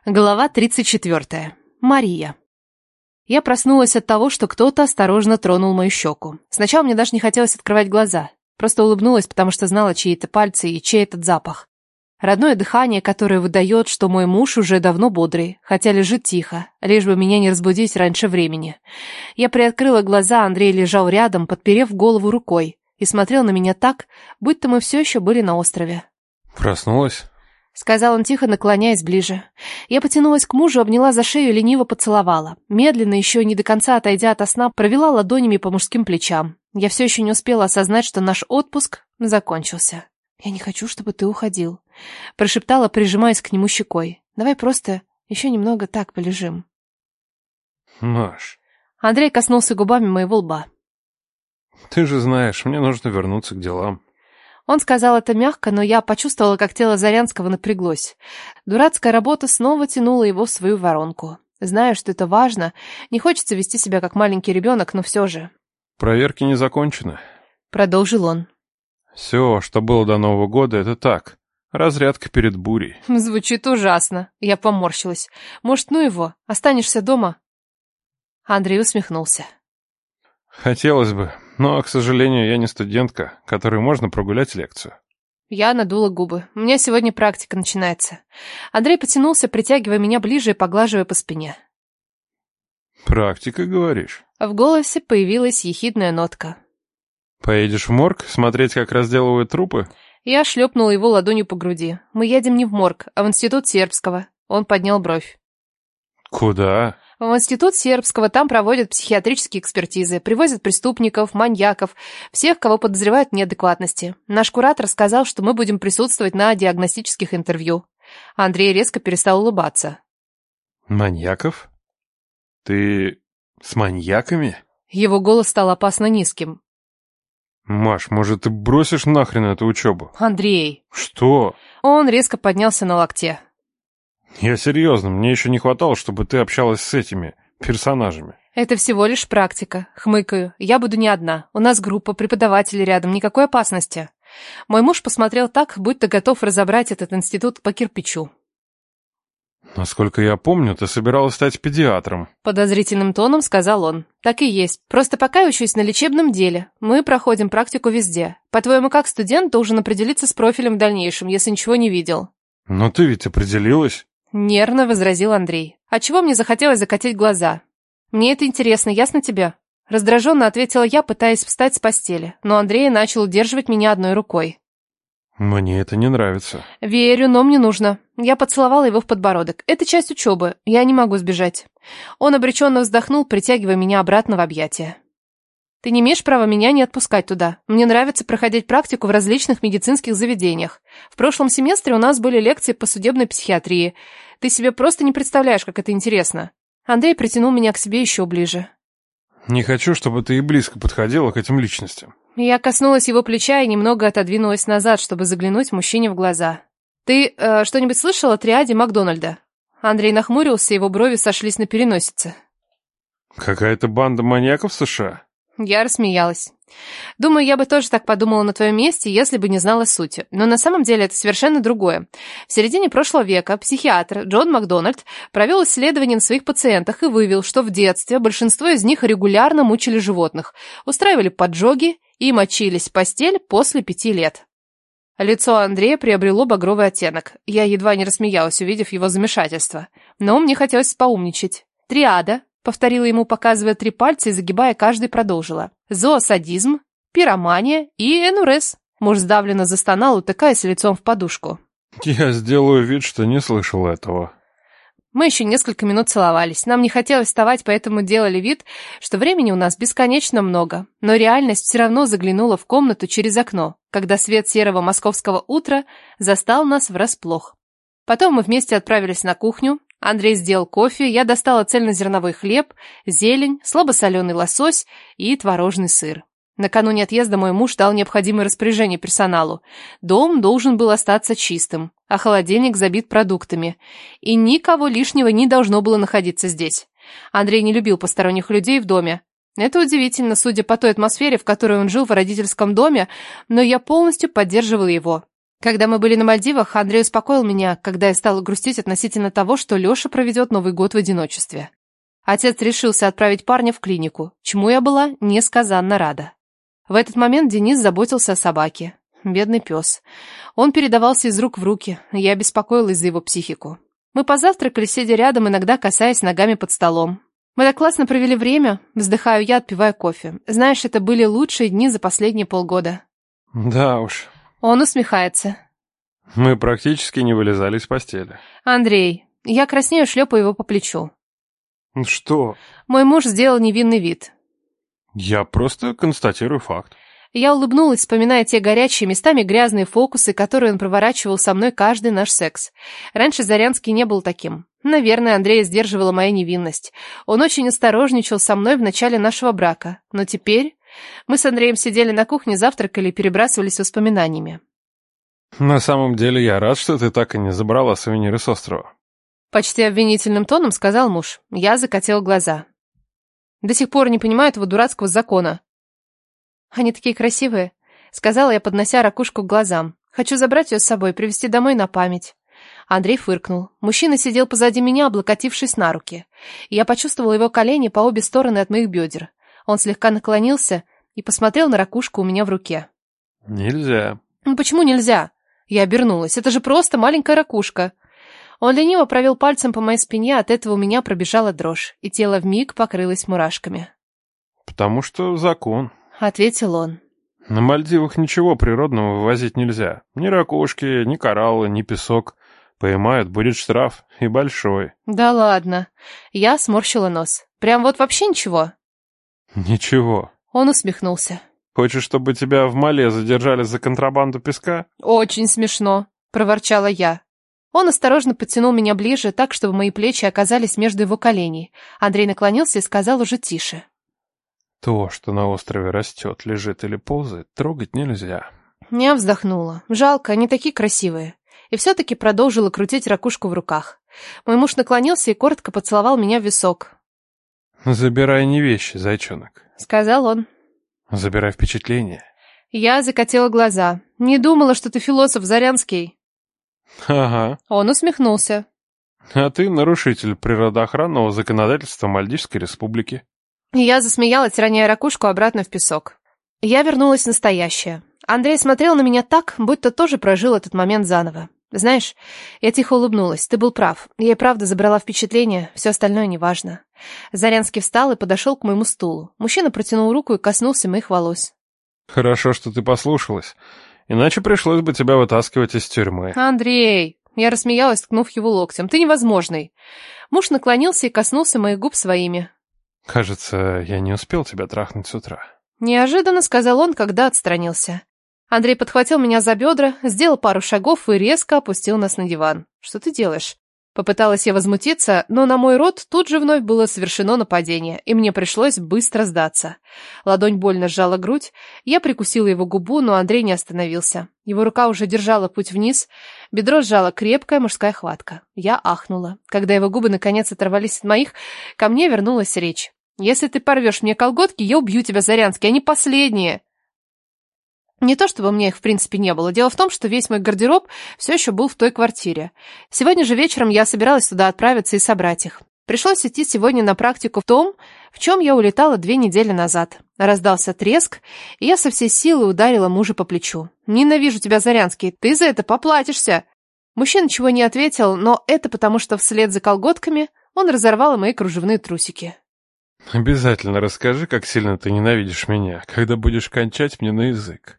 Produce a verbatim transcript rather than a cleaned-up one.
Глава тридцать четвёртая. Мария. Я проснулась от того, что кто-то осторожно тронул мою щеку. Сначала мне даже не хотелось открывать глаза. Просто улыбнулась, потому что знала, чьи это пальцы и чей этот запах. Родное дыхание, которое выдает, что мой муж уже давно бодрый, хотя лежит тихо, лишь бы меня не разбудить раньше времени. Я приоткрыла глаза, Андрей лежал рядом, подперев голову рукой, и смотрел на меня так, будто мы все еще были на острове. «Проснулась?» — сказал он тихо, наклоняясь ближе. Я потянулась к мужу, обняла за шею и лениво поцеловала. Медленно, еще не до конца отойдя ото сна, провела ладонями по мужским плечам. Я все еще не успела осознать, что наш отпуск закончился. «Я не хочу, чтобы ты уходил», — прошептала, прижимаясь к нему щекой. «Давай просто еще немного так полежим». «Маш...» Андрей коснулся губами моего лба. «Ты же знаешь, мне нужно вернуться к делам». Он сказал это мягко, но я почувствовала, как тело Зарянского напряглось. Дурацкая работа снова тянула его в свою воронку. Знаю, что это важно. Не хочется вести себя как маленький ребенок, но все же. «Проверки не закончены», — продолжил он. «Все, что было до Нового года, это так. Разрядка перед бурей». Звучит ужасно. Я поморщилась. Может, ну его? Останешься дома? Андрей усмехнулся. «Хотелось бы, но, к сожалению, я не студентка, которой можно прогулять лекцию». Я надула губы. У меня сегодня практика начинается. Андрей потянулся, притягивая меня ближе и поглаживая по спине. «Практика, говоришь?» В голосе появилась ехидная нотка. «Поедешь в морг смотреть, как разделывают трупы?» Я шлепнула его ладонью по груди. «Мы едем не в морг, а в институт Сербского». Он поднял бровь. «Куда?» В институт Сербского, там проводят психиатрические экспертизы, привозят преступников, маньяков, всех, кого подозревают в неадекватности. Наш куратор сказал, что мы будем присутствовать на диагностических интервью. Андрей резко перестал улыбаться. «Маньяков? Ты с маньяками?» Его голос стал опасно низким. «Маш, может, ты бросишь нахрен эту учебу?» «Андрей!» «Что?» Он резко поднялся на локте. «Я серьезно, мне еще не хватало, чтобы ты общалась с этими персонажами». «Это всего лишь практика. Хмыкаю. Я буду не одна. У нас группа, преподавателей рядом, никакой опасности». Мой муж посмотрел так, будто готов разобрать этот институт по кирпичу. «Насколько я помню, ты собиралась стать педиатром». Подозрительным тоном сказал он. «Так и есть. Просто пока я учусь на лечебном деле. Мы проходим практику везде. По-твоему, как студент должен определиться с профилем в дальнейшем, если ничего не видел?» «Но ты ведь определилась». Нервно возразил Андрей. «Отчего мне захотелось закатить глаза? Мне это интересно, ясно тебе?» Раздраженно ответила я, пытаясь встать с постели, но Андрей начал удерживать меня одной рукой. «Мне это не нравится». «Верю, но мне нужно». Я поцеловала его в подбородок. «Это часть учебы, я не могу сбежать». Он обреченно вздохнул, притягивая меня обратно в объятия. «Ты не имеешь права меня не отпускать туда. Мне нравится проходить практику в различных медицинских заведениях. В прошлом семестре у нас были лекции по судебной психиатрии. Ты себе просто не представляешь, как это интересно». Андрей притянул меня к себе еще ближе. «Не хочу, чтобы ты и близко подходила к этим личностям». Я коснулась его плеча и немного отодвинулась назад, чтобы заглянуть мужчине в глаза. «Ты э, что-нибудь слышал о триаде Макдональда?» Андрей нахмурился, его брови сошлись на переносице. «Какая-то банда маньяков в США?» Я рассмеялась. «Думаю, я бы тоже так подумала на твоем месте, если бы не знала сути. Но на самом деле это совершенно другое. В середине прошлого века психиатр Джон Макдональд провел исследование на своих пациентах и выявил, что в детстве большинство из них регулярно мучили животных, устраивали поджоги и мочились в постель после пяти лет». Лицо Андрея приобрело багровый оттенок. Я едва не рассмеялась, увидев его замешательство. Но мне хотелось поумничать. «Триада», — повторила ему, показывая три пальца и загибая каждый, продолжила. «Зоосадизм, пиромания и энурез». Муж сдавленно застонал, утыкаясь лицом в подушку. «Я сделаю вид, что не слышал этого». Мы еще несколько минут целовались. Нам не хотелось вставать, поэтому делали вид, что времени у нас бесконечно много. Но реальность все равно заглянула в комнату через окно, когда свет серого московского утра застал нас врасплох. Потом мы вместе отправились на кухню. Андрей сделал кофе, я достала цельнозерновой хлеб, зелень, слабосоленый лосось и творожный сыр. Накануне отъезда мой муж дал необходимые распоряжения персоналу. Дом должен был остаться чистым, а холодильник забит продуктами. И никого лишнего не должно было находиться здесь. Андрей не любил посторонних людей в доме. Это удивительно, судя по той атмосфере, в которой он жил в родительском доме, но я полностью поддерживала его. Когда мы были на Мальдивах, Андрей успокоил меня, когда я стала грустить относительно того, что Леша проведет Новый год в одиночестве. Отец решился отправить парня в клинику, чему я была несказанно рада. В этот момент Денис заботился о собаке. Бедный пес. Он передавался из рук в руки, и я беспокоилась за его психику. Мы позавтракали, сидя рядом, иногда касаясь ногами под столом. Мы так классно провели время, вздыхаю я, отпивая кофе. Знаешь, это были лучшие дни за последние полгода. Да уж. Он усмехается. Мы практически не вылезали из постели. Андрей, я краснею, шлепаю его по плечу. Что? Мой муж сделал невинный вид. Я просто констатирую факт. Я улыбнулась, вспоминая те горячие, местами грязные фокусы, которые он проворачивал со мной каждый наш секс. Раньше Зарянский не был таким. Наверное, Андрея сдерживала моя невинность. Он очень осторожничал со мной в начале нашего брака. Но теперь мы с Андреем сидели на кухне, завтракали и перебрасывались воспоминаниями. На самом деле я рад, что ты так и не забрала сувениры с острова. Почти обвинительным тоном сказал муж. Я закатила глаза. До сих пор не понимаю этого дурацкого закона. Они такие красивые, сказала я, поднося ракушку к глазам. Хочу забрать ее с собой, привезти домой на память. Андрей фыркнул. Мужчина сидел позади меня, облокотившись на руки. Я почувствовала его колени по обе стороны от моих бедер. Он слегка наклонился и посмотрел на ракушку у меня в руке. Нельзя. Ну почему нельзя? Я обернулась. Это же просто маленькая ракушка. Он лениво провел пальцем по моей спине, от этого у меня пробежала дрожь, и тело вмиг покрылось мурашками. Потому что закон. Ответил он. На Мальдивах ничего природного вывозить нельзя. Ни ракушки, ни кораллы, ни песок. Поймают, будет штраф, и большой. Да ладно. Я сморщила нос. Прям вот вообще ничего? Ничего. Он усмехнулся. Хочешь, чтобы тебя в Мале задержали за контрабанду песка? Очень смешно, проворчала я. Он осторожно подтянул меня ближе, так, чтобы мои плечи оказались между его коленей. Андрей наклонился и сказал уже тише. То, что на острове растет, лежит или ползает, трогать нельзя. Я вздохнула. Жалко, они такие красивые. И все-таки продолжила крутить ракушку в руках. Мой муж наклонился и коротко поцеловал меня в висок. «Забирай не вещи, зайчонок», — сказал он. «Забирай впечатление». Я закатила глаза. Не думала, что ты философ, Зарянский. Ага. Он усмехнулся. А ты нарушитель природоохранного законодательства Мальдивской республики. Я засмеялась, роняя ракушку обратно в песок. Я вернулась в настоящее. Андрей смотрел на меня так, будто тоже прожил этот момент заново. Знаешь, я тихо улыбнулась. Ты был прав. Я и правда забрала впечатление, все остальное неважно. Зарянский встал и подошел к моему стулу. Мужчина протянул руку и коснулся моих волос. Хорошо, что ты послушалась. Иначе пришлось бы тебя вытаскивать из тюрьмы. Андрей! Я рассмеялась, ткнув его локтем. Ты невозможный. Муж наклонился и коснулся моих губ своими. Кажется, я не успел тебя трахнуть с утра. Неожиданно сказал он, когда отстранился. Андрей подхватил меня за бедра, сделал пару шагов и резко опустил нас на диван. Что ты делаешь? Попыталась я возмутиться, но на мой рот тут же вновь было совершено нападение, и мне пришлось быстро сдаться. Ладонь больно сжала грудь, я прикусила его губу, но Андрей не остановился. Его рука уже держала путь вниз, бедро сжала крепкая мужская хватка. Я ахнула. Когда его губы наконец оторвались от моих, ко мне вернулась речь. «Если ты порвешь мне колготки, я убью тебя, Зарянский, они последние!» Не то чтобы у меня их в принципе не было. Дело в том, что весь мой гардероб все еще был в той квартире. Сегодня же вечером я собиралась туда отправиться и собрать их. Пришлось идти сегодня на практику в том, в чем я улетала две недели назад. Раздался треск, и я со всей силы ударила мужа по плечу. «Ненавижу тебя, Зарянский, ты за это поплатишься!» Мужчина ничего не ответил, но это потому, что вслед за колготками он разорвал мои кружевные трусики. Обязательно расскажи, как сильно ты ненавидишь меня, когда будешь кончать мне на язык.